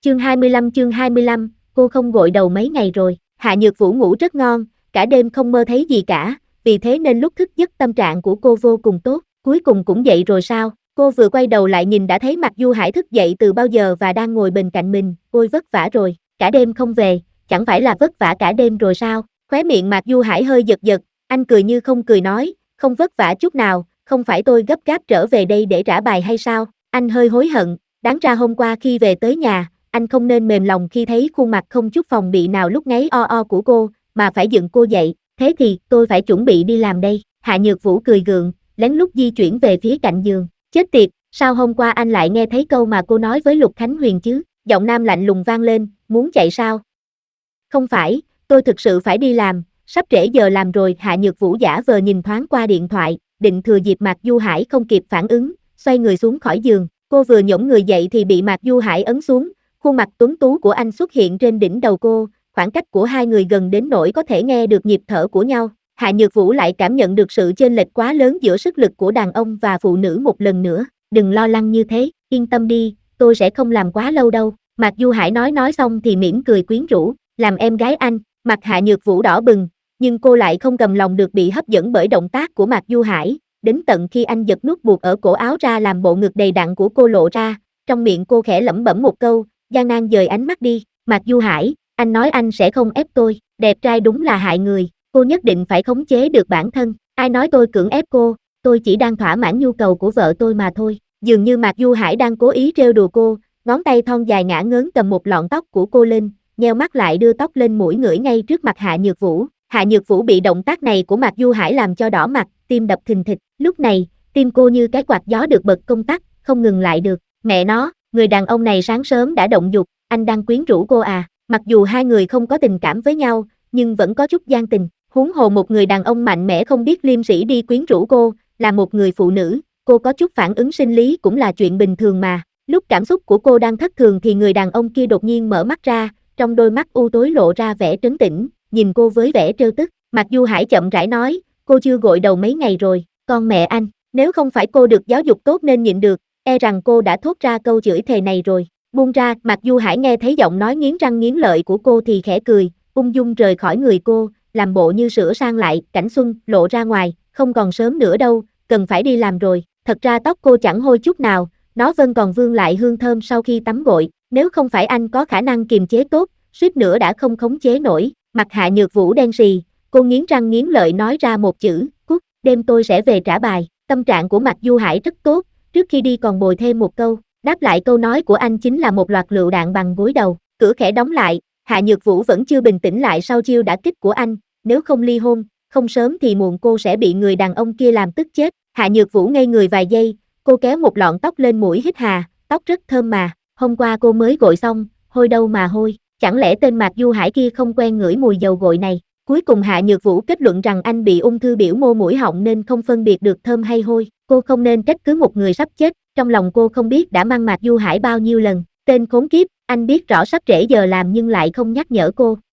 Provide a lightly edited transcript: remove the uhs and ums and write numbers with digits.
Chương 25, cô không gội đầu mấy ngày rồi. Hạ Nhược Vũ ngủ rất ngon, cả đêm không mơ thấy gì cả, vì thế nên lúc thức giấc tâm trạng của cô vô cùng tốt. Cuối cùng cũng dậy rồi sao? Cô vừa quay đầu lại nhìn đã thấy Mạc Du Hải thức dậy từ bao giờ và đang ngồi bên cạnh mình. Ôi vất vả rồi, cả đêm không về, chẳng phải là vất vả cả đêm rồi sao? Khóe miệng Mạc Du Hải hơi giật giật, anh cười như không cười nói, không vất vả chút nào, không phải tôi gấp gáp trở về đây để trả bài hay sao? Anh hơi hối hận, đáng ra hôm qua khi về tới nhà, anh không nên mềm lòng khi thấy khuôn mặt không chút phòng bị nào lúc ngáy o o của cô, mà phải dựng cô dậy, thế thì tôi phải chuẩn bị đi làm đây. Hạ Nhược Vũ cười gượng, lén lút di chuyển về phía cạnh giường. Chết tiệt, sao hôm qua anh lại nghe thấy câu mà cô nói với Lục Khánh Huyền chứ? Giọng nam lạnh lùng vang lên, muốn chạy sao? Không phải, tôi thực sự phải đi làm, sắp trễ giờ làm rồi. Hạ Nhược Vũ giả vờ nhìn thoáng qua điện thoại, định thừa dịp Mạc Du Hải không kịp phản ứng, xoay người xuống khỏi giường. Cô vừa nhổm người dậy thì bị Mạc Du Hải ấn xuống, khuôn mặt tuấn tú của anh xuất hiện trên đỉnh đầu cô, khoảng cách của hai người gần đến nỗi có thể nghe được nhịp thở của nhau. Hạ Nhược Vũ lại cảm nhận được sự chênh lệch quá lớn giữa sức lực của đàn ông và phụ nữ một lần nữa. Đừng lo lắng như thế, yên tâm đi, tôi sẽ không làm quá lâu đâu. Mạc Du Hải nói xong thì mỉm cười quyến rũ, làm em gái anh. Mặt Hạ Nhược Vũ đỏ bừng, nhưng cô lại không cầm lòng được bị hấp dẫn bởi động tác của Mạc Du Hải, đến tận khi anh giật nút buộc ở cổ áo ra làm bộ ngực đầy đặn của cô lộ ra, trong miệng cô khẽ lẩm bẩm một câu, gian nan dời ánh mắt đi. Mạc Du Hải, anh nói anh sẽ không ép tôi, đẹp trai đúng là hại người, cô nhất định phải khống chế được bản thân. Ai nói tôi cưỡng ép cô, tôi chỉ đang thỏa mãn nhu cầu của vợ tôi mà thôi. Dường như Mạc Du Hải đang cố ý trêu đùa cô, ngón tay thon dài ngả ngớn cầm một lọn tóc của cô lên, nheo mắt lại đưa tóc lên mũi ngửi ngay trước mặt Hạ Nhược Vũ. Hạ Nhược Vũ bị động tác này của Mạc Du Hải làm cho đỏ mặt, tim đập thình thịch. Lúc này, tim cô như cái quạt gió được bật công tắc, không ngừng lại được. Mẹ nó, người đàn ông này sáng sớm đã động dục, anh đang quyến rũ cô à? Mặc dù hai người không có tình cảm với nhau, nhưng vẫn có chút gian tình. Huống hồ một người đàn ông mạnh mẽ không biết liêm sỉ đi quyến rũ cô, là một người phụ nữ, cô có chút phản ứng sinh lý cũng là chuyện bình thường mà. Lúc cảm xúc của cô đang thất thường thì người đàn ông kia đột nhiên mở mắt ra, trong đôi mắt u tối lộ ra vẻ trấn tĩnh, nhìn cô với vẻ trêu tức. Mạc Du Hải chậm rãi nói, cô chưa gội đầu mấy ngày rồi, con mẹ anh, nếu không phải cô được giáo dục tốt nên nhịn được, e rằng cô đã thốt ra câu chửi thề này rồi. Buông ra. Mạc Du Hải nghe thấy giọng nói nghiến răng nghiến lợi của cô thì khẽ cười, ung dung rời khỏi người cô, làm bộ như sửa sang lại cảnh xuân lộ ra ngoài, không còn sớm nữa đâu, cần phải đi làm rồi. Thật ra tóc cô chẳng hôi chút nào, nó vẫn còn vương lại hương thơm sau khi tắm gội, nếu không phải anh có khả năng kiềm chế tốt, suýt nữa đã không khống chế nổi. Mặt Hạ Nhược Vũ đen sì, cô nghiến răng nghiến lợi nói ra một chữ, cút, đêm tôi sẽ về trả bài. Tâm trạng của Mạc Du Hải rất tốt, trước khi đi còn bồi thêm một câu, đáp lại câu nói của anh chính là một loạt lựu đạn bằng gối đầu. Cửa khẽ đóng lại, Hạ Nhược Vũ vẫn chưa bình tĩnh lại sau chiêu đả kích của anh, nếu không ly hôn, không sớm thì muộn cô sẽ bị người đàn ông kia làm tức chết. Hạ Nhược Vũ ngây người vài giây, cô kéo một lọn tóc lên mũi hít hà, tóc rất thơm mà, hôm qua cô mới gội xong, hôi đâu mà hôi, chẳng lẽ tên Mạc Du Hải kia không quen ngửi mùi dầu gội này. Cuối cùng Hạ Nhược Vũ kết luận rằng anh bị ung thư biểu mô mũi họng nên không phân biệt được thơm hay hôi, cô không nên trách cứ một người sắp chết, trong lòng cô không biết đã mang Mạc Du Hải bao nhiêu lần, tên khốn kiếp, anh biết rõ sắp trễ giờ làm nhưng lại không nhắc nhở cô.